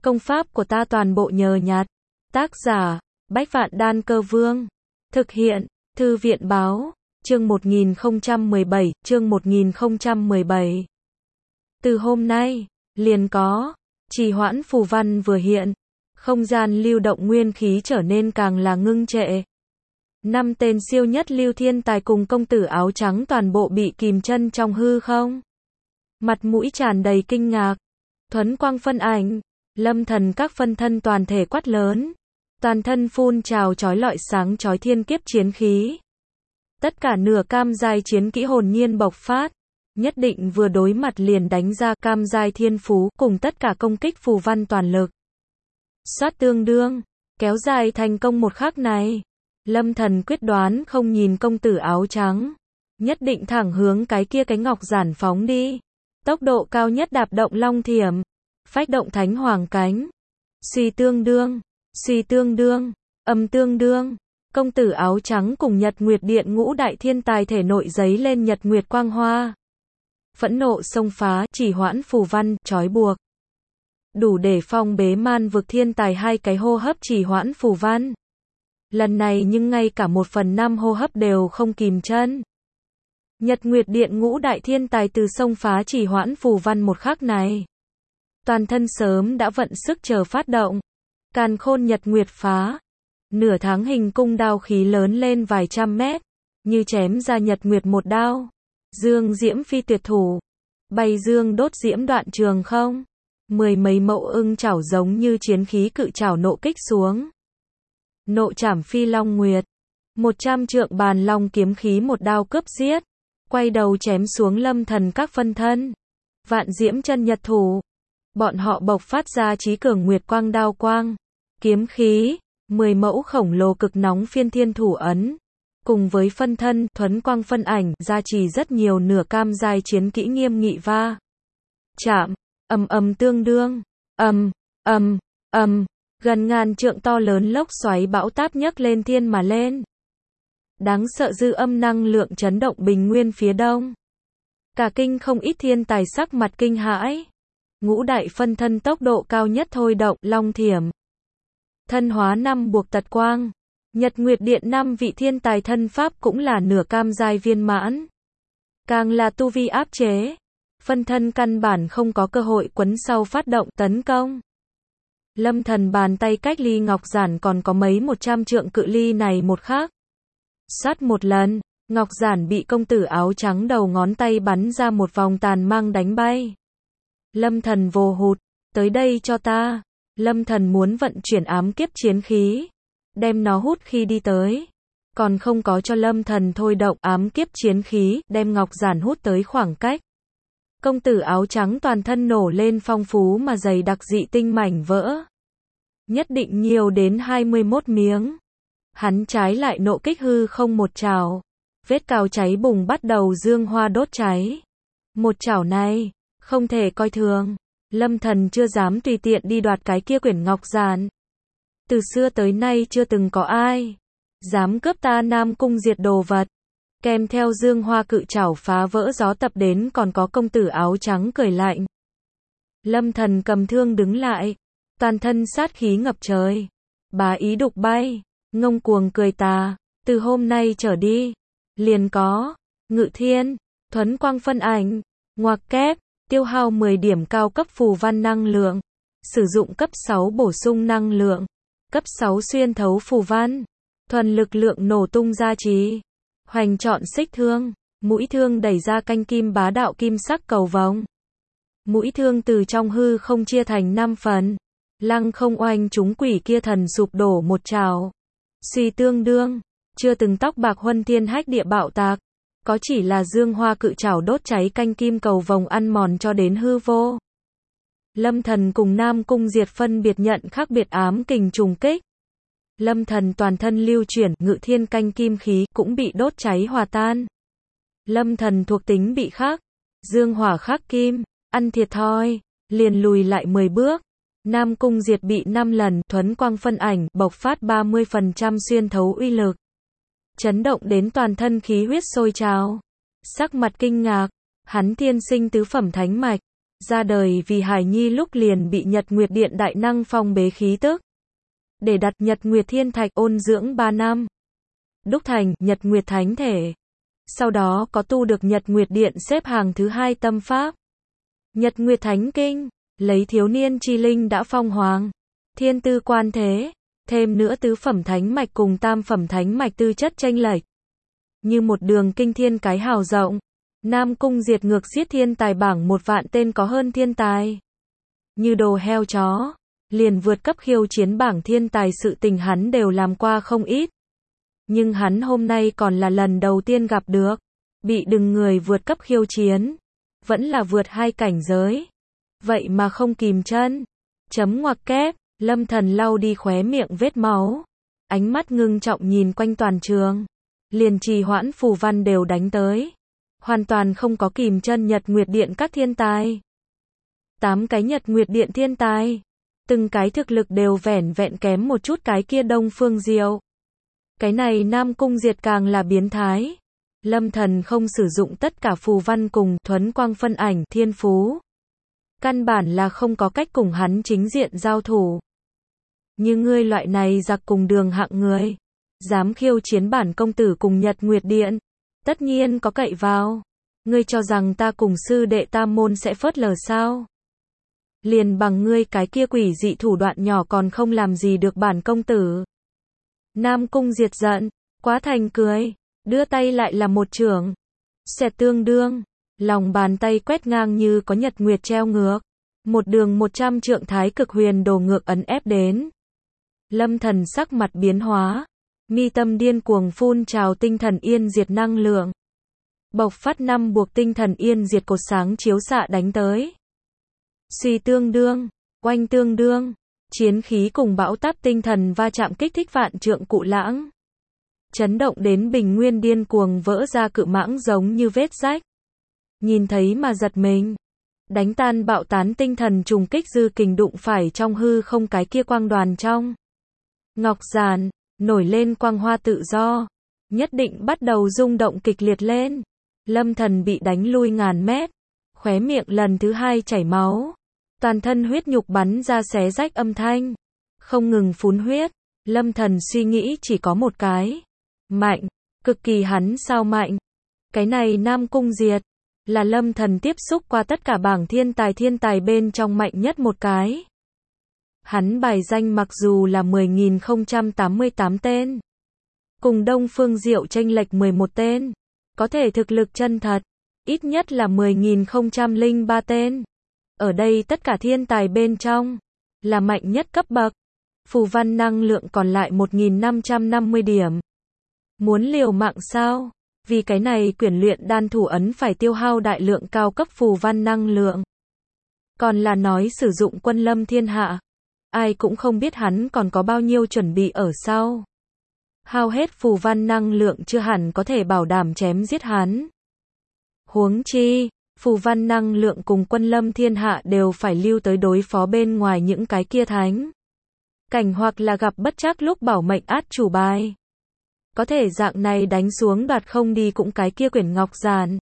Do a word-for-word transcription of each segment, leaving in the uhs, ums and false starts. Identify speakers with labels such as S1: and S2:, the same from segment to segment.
S1: Công pháp của ta toàn bộ nhờ nhặt. Tác giả, Bách Vạn Đan Cơ Vương. Thực hiện, Thư viện báo, chương một nghìn không trăm mười bảy, chương một nghìn không trăm mười bảy. Từ hôm nay, liền có, trì hoãn phù văn vừa hiện, không gian lưu động nguyên khí trở nên càng là ngưng trệ. Năm tên siêu nhất lưu thiên tài cùng công tử áo trắng toàn bộ bị kìm chân trong hư không. Mặt mũi tràn đầy kinh ngạc. Thuấn quang phân ảnh, Lâm Thần các phân thân toàn thể quát lớn. Toàn thân phun trào chói lọi sáng chói thiên kiếp chiến khí. Tất cả nửa cam giai chiến kỹ hồn nhiên bộc phát. Nhất định vừa đối mặt liền đánh ra cam giai thiên phú cùng tất cả công kích phù văn toàn lực. Xoát tương đương, kéo dài thành công một khắc này. Lâm Thần quyết đoán không nhìn công tử áo trắng. Nhất định thẳng hướng cái kia cái ngọc giản phóng đi. Tốc độ cao nhất đạp động long thiểm. Phách động thánh hoàng cánh. Suy tương đương, suy tương đương, âm tương đương. Công tử áo trắng cùng Nhật Nguyệt Điện ngũ đại thiên tài thể nội giấy lên nhật nguyệt quang hoa. Phẫn nộ xông phá, chỉ hoãn phù văn, trói buộc. Đủ để phong bế man vực thiên tài hai cái hô hấp chỉ hoãn phù văn. Lần này nhưng ngay cả một phần năm hô hấp đều không kìm chân. Nhật Nguyệt Điện ngũ đại thiên tài từ xông phá chỉ hoãn phù văn một khắc này. Toàn thân sớm đã vận sức chờ phát động. Càn khôn Nhật Nguyệt phá. Nửa tháng hình cung đao khí lớn lên vài trăm mét. Như chém ra Nhật Nguyệt một đao. Dương diễm phi tuyệt thủ. Bay dương đốt diễm đoạn trường không. Mười mấy mẫu ưng chảo giống như chiến khí cự chảo nộ kích xuống. Nộ chảm phi long nguyệt. Một trăm trượng bàn long kiếm khí một đao cướp giết. Quay đầu chém xuống Lâm Thần các phân thân. Vạn diễm chân nhật thủ. Bọn họ bộc phát ra trí cường nguyệt quang đao quang. Kiếm khí. Mười mẫu khổng lồ cực nóng phiên thiên thủ ấn. Cùng với phân thân, thuấn quang phân ảnh, gia trì rất nhiều nửa cam giai chiến kỹ nghiêm nghị va. Chạm. Ầm ầm tương đương. Ầm, ầm, ầm. Gần ngàn trượng to lớn lốc xoáy bão táp nhấc lên thiên mà lên. Đáng sợ dư âm năng lượng chấn động bình nguyên phía đông. Cả kinh không ít thiên tài sắc mặt kinh hãi. Ngũ đại phân thân tốc độ cao nhất thôi động, long thiểm. Thân hóa năm buộc tật quang. Nhật Nguyệt Điện năm vị thiên tài thân pháp cũng là nửa cam giai viên mãn. Càng là tu vi áp chế. Phân thân căn bản không có cơ hội quấn sau phát động tấn công. Lâm Thần bàn tay cách ly ngọc giản còn có mấy một trăm trượng cự ly này một khắc. Sát một lần, ngọc giản bị công tử áo trắng đầu ngón tay bắn ra một vòng tàn mang đánh bay. Lâm Thần vồ hụt, tới đây cho ta. Lâm Thần muốn vận chuyển ám kiếp chiến khí, đem nó hút khi đi tới. Còn không có cho Lâm Thần thôi động ám kiếp chiến khí, đem ngọc giản hút tới khoảng cách. Công tử áo trắng toàn thân nổ lên phong phú mà dày đặc dị tinh mảnh vỡ. Nhất định nhiều đến hai mươi mốt miếng. Hắn trái lại nộ kích hư không một chảo. Vết cào cháy bùng bắt đầu dương hoa đốt cháy. Một chảo này, không thể coi thường. Lâm Thần chưa dám tùy tiện đi đoạt cái kia quyển ngọc giản. Từ xưa tới nay chưa từng có ai dám cướp ta Nam Cung diệt đồ vật. Kèm theo dương hoa cự chảo phá vỡ gió tập đến còn có công tử áo trắng cười lạnh. Lâm Thần cầm thương đứng lại. Toàn thân sát khí ngập trời. Bá ý đục bay. Ngông cuồng cười tà. Từ hôm nay trở đi. Liền có. Ngự thiên. Thuấn quang phân ảnh. Ngoặc kép. Tiêu hao mười điểm cao cấp phù văn năng lượng. Sử dụng cấp sáu bổ sung năng lượng. Cấp sáu xuyên thấu phù văn. Thuần lực lượng nổ tung gia trì. Hoành trọn xích thương. Mũi thương đẩy ra canh kim bá đạo kim sắc cầu vồng. Mũi thương từ trong hư không chia thành năm phần. Lăng không oanh chúng quỷ kia thần sụp đổ một trào. Suy tương đương. Chưa từng tóc bạc huân thiên hách địa bạo tạc. Có chỉ là dương hoa cự chảo đốt cháy canh kim cầu vồng ăn mòn cho đến hư vô. Lâm Thần cùng Nam Cung Diệt phân biệt nhận khác biệt ám kình trùng kích. Lâm Thần toàn thân lưu chuyển, ngự thiên canh kim khí cũng bị đốt cháy hòa tan. Lâm Thần thuộc tính bị khắc, dương hỏa khắc kim, ăn thiệt thòi, liền lùi lại mười bước. Nam Cung Diệt bị năm lần, thuấn quang phân ảnh, bộc phát ba mươi phần trăm xuyên thấu uy lực. Chấn động đến toàn thân khí huyết sôi trào. Sắc mặt kinh ngạc, hắn thiên sinh tứ phẩm thánh mạch, ra đời vì Hải Nhi lúc liền bị Nhật Nguyệt Điện đại năng phong bế khí tức. Để đặt Nhật Nguyệt Thiên Thạch ôn dưỡng ba năm. Đúc thành Nhật Nguyệt Thánh Thể. Sau đó có tu được Nhật Nguyệt Điện xếp hàng thứ hai tâm pháp. Nhật Nguyệt Thánh Kinh, lấy thiếu niên chi linh đã phong hoàng. Thiên tư quan thế, thêm nữa tứ phẩm thánh mạch cùng tam phẩm thánh mạch tư chất chênh lệch. Như một đường kinh thiên cái hào rộng. Nam Cung diệt ngược giết thiên tài bảng một vạn tên có hơn thiên tài. Như đồ heo chó, liền vượt cấp khiêu chiến bảng thiên tài sự tình hắn đều làm qua không ít. Nhưng hắn hôm nay còn là lần đầu tiên gặp được. Bị đừng người vượt cấp khiêu chiến. Vẫn là vượt hai cảnh giới. Vậy mà không kìm chân. Chấm ngoặc kép, Lâm Thần lau đi khóe miệng vết máu. Ánh mắt ngưng trọng nhìn quanh toàn trường. Liền trì hoãn phù văn đều đánh tới. Hoàn toàn không có kìm chân Nhật Nguyệt Điện các thiên tài. Tám cái Nhật Nguyệt Điện thiên tài. Từng cái thực lực đều vẻn vẹn kém một chút cái kia Đông Phương Diệu. Cái này Nam Cung diệt càng là biến thái. Lâm Thần không sử dụng tất cả phù văn cùng thuấn quang phân ảnh thiên phú. Căn bản là không có cách cùng hắn chính diện giao thủ. Như ngươi loại này giặc cùng đường hạng người. Dám khiêu chiến bản công tử cùng Nhật Nguyệt Điện. Tất nhiên có cậy vào. Ngươi cho rằng ta cùng sư đệ tam môn sẽ phớt lờ sao? Liền bằng ngươi cái kia quỷ dị thủ đoạn nhỏ còn không làm gì được bản công tử. Nam Cung diệt giận, quá thành cười, đưa tay lại là một chưởng. Xẹt tương đương, lòng bàn tay quét ngang như có nhật nguyệt treo ngược. Một đường một trăm trượng thái cực huyền đồ ngược ấn ép đến. Lâm Thần sắc mặt biến hóa. Mi tâm điên cuồng phun trào tinh thần yên diệt năng lượng. Bộc phát năm buộc tinh thần yên diệt cột sáng chiếu xạ đánh tới. Xì tương đương, oanh tương đương, chiến khí cùng bão táp tinh thần va chạm kích thích vạn trượng cụ lãng. Chấn động đến bình nguyên điên cuồng vỡ ra cự mãng giống như vết rách. Nhìn thấy mà giật mình. Đánh tan bạo tán tinh thần trùng kích dư kình đụng phải trong hư không cái kia quang đoàn trong. Ngọc giản, nổi lên quang hoa tự do. Nhất định bắt đầu rung động kịch liệt lên. Lâm Thần bị đánh lui ngàn mét. Khóe miệng lần thứ hai chảy máu. Toàn thân huyết nhục bắn ra xé rách âm thanh. Không ngừng phun huyết. Lâm Thần suy nghĩ chỉ có một cái. Mạnh. Cực kỳ hắn sao mạnh. Cái này Nam Cung diệt. Là Lâm Thần tiếp xúc qua tất cả bảng thiên tài thiên tài bên trong mạnh nhất một cái. Hắn bài danh mặc dù là mười nghìn không trăm tám mươi tám tên. Cùng Đông Phương Diệu chênh lệch mười một tên. Có thể thực lực chân thật. Ít nhất là mười nghìn không trăm lẻ ba tên. Ở đây tất cả thiên tài bên trong. Là mạnh nhất cấp bậc. Phù văn năng lượng còn lại một nghìn năm trăm năm mươi điểm. Muốn liều mạng sao? Vì cái này quyển luyện đan thủ ấn phải tiêu hao đại lượng cao cấp phù văn năng lượng. Còn là nói sử dụng quân lâm thiên hạ. Ai cũng không biết hắn còn có bao nhiêu chuẩn bị ở sau. Hao hết phù văn năng lượng chưa hẳn có thể bảo đảm chém giết hắn. Huống chi, phù văn năng lượng cùng quân lâm thiên hạ đều phải lưu tới đối phó bên ngoài những cái kia thánh. Cảnh hoặc là gặp bất trắc lúc bảo mệnh át chủ bài. Có thể dạng này đánh xuống đoạt không đi cũng cái kia quyển ngọc giản.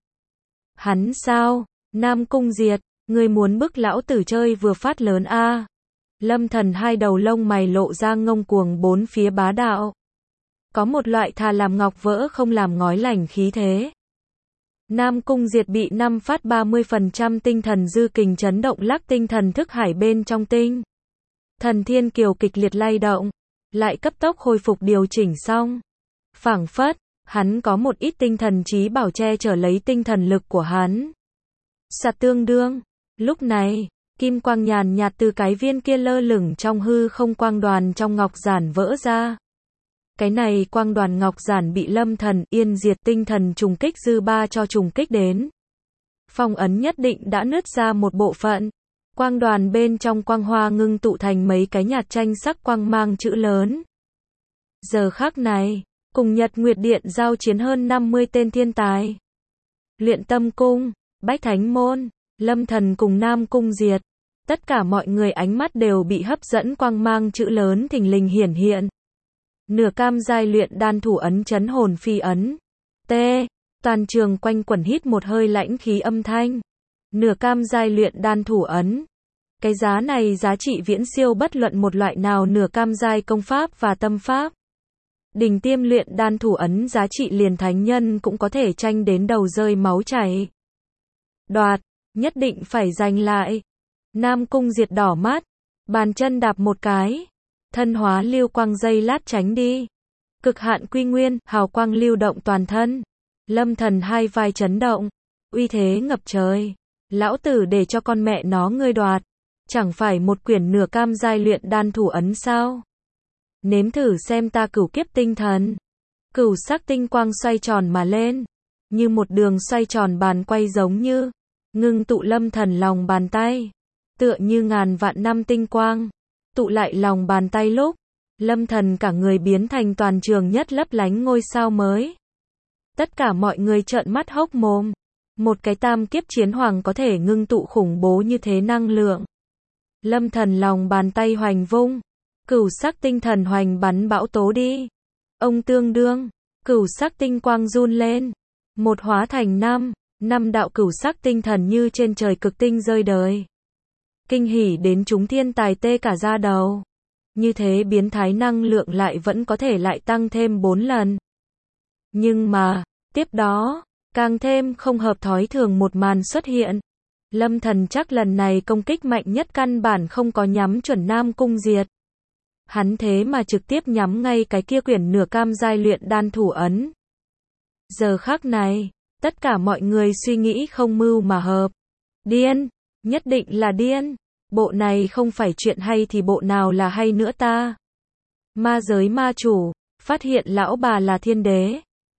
S1: Hắn sao? Nam Cung diệt, ngươi muốn bức lão tử chơi vừa phát lớn a? À? Lâm Thần hai đầu lông mày lộ ra ngông cuồng bốn phía bá đạo. Có một loại thà làm ngọc vỡ không làm ngói lành khí thế. Nam Cung diệt bị năm phát ba mươi phần trăm tinh thần dư kình chấn động lắc tinh thần thức hải bên trong tinh. Thần thiên kiều kịch liệt lay động. Lại cấp tốc hồi phục điều chỉnh xong. Phảng phất, hắn có một ít tinh thần trí bảo che chở lấy tinh thần lực của hắn. Sạt tương đương. Lúc này, kim quang nhàn nhạt từ cái viên kia lơ lửng trong hư không quang đoàn trong ngọc giản vỡ ra. Cái này quang đoàn ngọc giản bị Lâm Thần yên diệt tinh thần trùng kích dư ba cho trùng kích đến. Phong ấn nhất định đã nứt ra một bộ phận. Quang đoàn bên trong quang hoa ngưng tụ thành mấy cái nhạt tranh sắc quang mang chữ lớn. Giờ khắc này, cùng Nhật Nguyệt Điện giao chiến hơn năm mươi tên thiên tài. Luyện Tâm Cung, Bách Thánh Môn, Lâm Thần cùng Nam Cung diệt. Tất cả mọi người ánh mắt đều bị hấp dẫn quang mang chữ lớn thình lình hiển hiện. Nửa cam giai luyện đan thủ ấn chấn hồn phi ấn. T. Toàn trường quanh quẩn hít một hơi lãnh khí âm thanh. Nửa cam giai luyện đan thủ ấn. Cái giá này giá trị viễn siêu bất luận một loại nào nửa cam giai công pháp và tâm pháp. Đỉnh tiêm luyện đan thủ ấn giá trị liền thánh nhân cũng có thể tranh đến đầu rơi máu chảy. Đoạt, nhất định phải giành lại. Nam Cung Diệt đỏ mắt, bàn chân đạp một cái, thân hóa lưu quang dây lát tránh đi. Cực hạn quy nguyên, hào quang lưu động toàn thân. Lâm Thần hai vai chấn động, uy thế ngập trời. Lão tử để cho con mẹ nó ngươi đoạt, chẳng phải một quyển nửa cam giai luyện đan thủ ấn sao? Nếm thử xem ta cửu kiếp tinh thần. Cửu sắc tinh quang xoay tròn mà lên, như một đường xoay tròn bàn quay giống như ngưng tụ Lâm Thần lòng bàn tay, tựa như ngàn vạn năm tinh quang tụ lại lòng bàn tay lúc Lâm Thần cả người biến thành toàn trường nhất lấp lánh ngôi sao mới. Tất cả mọi người trợn mắt hốc mồm. Một cái tam kiếp chiến hoàng có thể ngưng tụ khủng bố như thế năng lượng. Lâm Thần lòng bàn tay hoành vung, cửu sắc tinh thần hoành bắn bão tố đi. Ông tương đương, cửu sắc tinh quang run lên, một hóa thành năm, năm đạo cửu sắc tinh thần như trên trời cực tinh rơi đời. Kinh hỉ đến chúng thiên tài tê cả da đầu. Như thế biến thái năng lượng lại vẫn có thể lại tăng thêm bốn lần. Nhưng mà, tiếp đó, càng thêm không hợp thói thường một màn xuất hiện. Lâm Thần chắc lần này công kích mạnh nhất căn bản không có nhắm chuẩn Nam Cung Diệt. Hắn thế mà trực tiếp nhắm ngay cái kia quyển nửa cam giai luyện đan thủ ấn. Giờ khắc này, tất cả mọi người suy nghĩ không mưu mà hợp. Điên, nhất định là điên. Bộ này không phải chuyện hay thì bộ nào là hay nữa ta? Ma giới ma chủ, phát hiện lão bà là thiên đế.